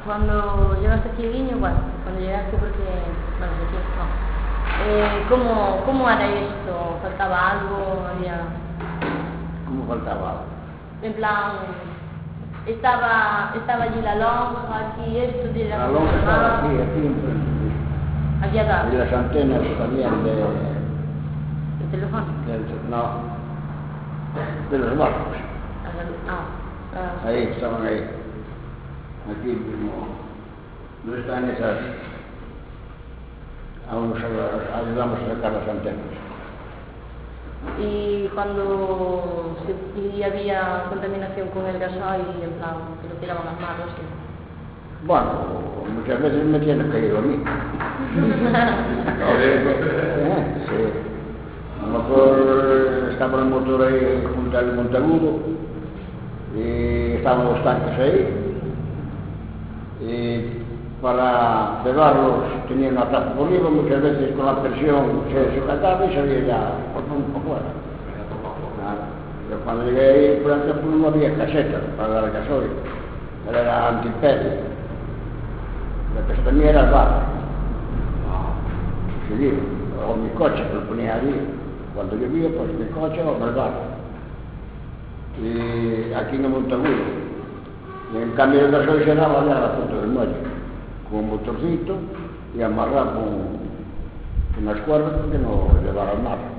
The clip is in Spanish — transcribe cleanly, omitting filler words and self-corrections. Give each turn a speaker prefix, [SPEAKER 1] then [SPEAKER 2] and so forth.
[SPEAKER 1] Cuando llegaste aquí a Guiño, bueno, cuando llegaste porque, bueno, aquí no. ¿Cómo era esto? ¿Faltaba algo? Había...
[SPEAKER 2] ¿Cómo faltaba algo?
[SPEAKER 1] En plan, estaba allí la lonja, aquí esto, de
[SPEAKER 2] la lonja estaba aquí enfrente.
[SPEAKER 1] Aquí atrás.
[SPEAKER 2] Y las antenas también de...
[SPEAKER 1] ¿El teléfono?
[SPEAKER 2] No, de los barcos. Ahí, estaban ahí. Aquí mismo. No están esas... Aún nos ayudamos a sacar las antenas.
[SPEAKER 1] Y cuando había contaminación con el gasoil, en plan, que lo tiraban las manos, ¿sí?
[SPEAKER 2] Bueno, muchas veces me tiene que ir a mí. Sí. A lo mejor estaba el motor ahí junto al Monteagudo y estaban los tanques ahí. Y para pegarlos tenía una tapa por arriba, muchas veces con la presión se sujetaba y salía ya por fuera. Pero cuando llegué ahí, por ejemplo, no había caseta para dar gasoil, era antiperio. La caseta mía era el bar. Seguía, o mi coche, que lo ponía allí. Cuando llovía, pues mi coche o el bar. Y aquí en Monteagudo. Y en cambio el gasoil se daba allá a la punta del muelle, con un motorcito y amarrado con unas cuerdas porque no llevara nada.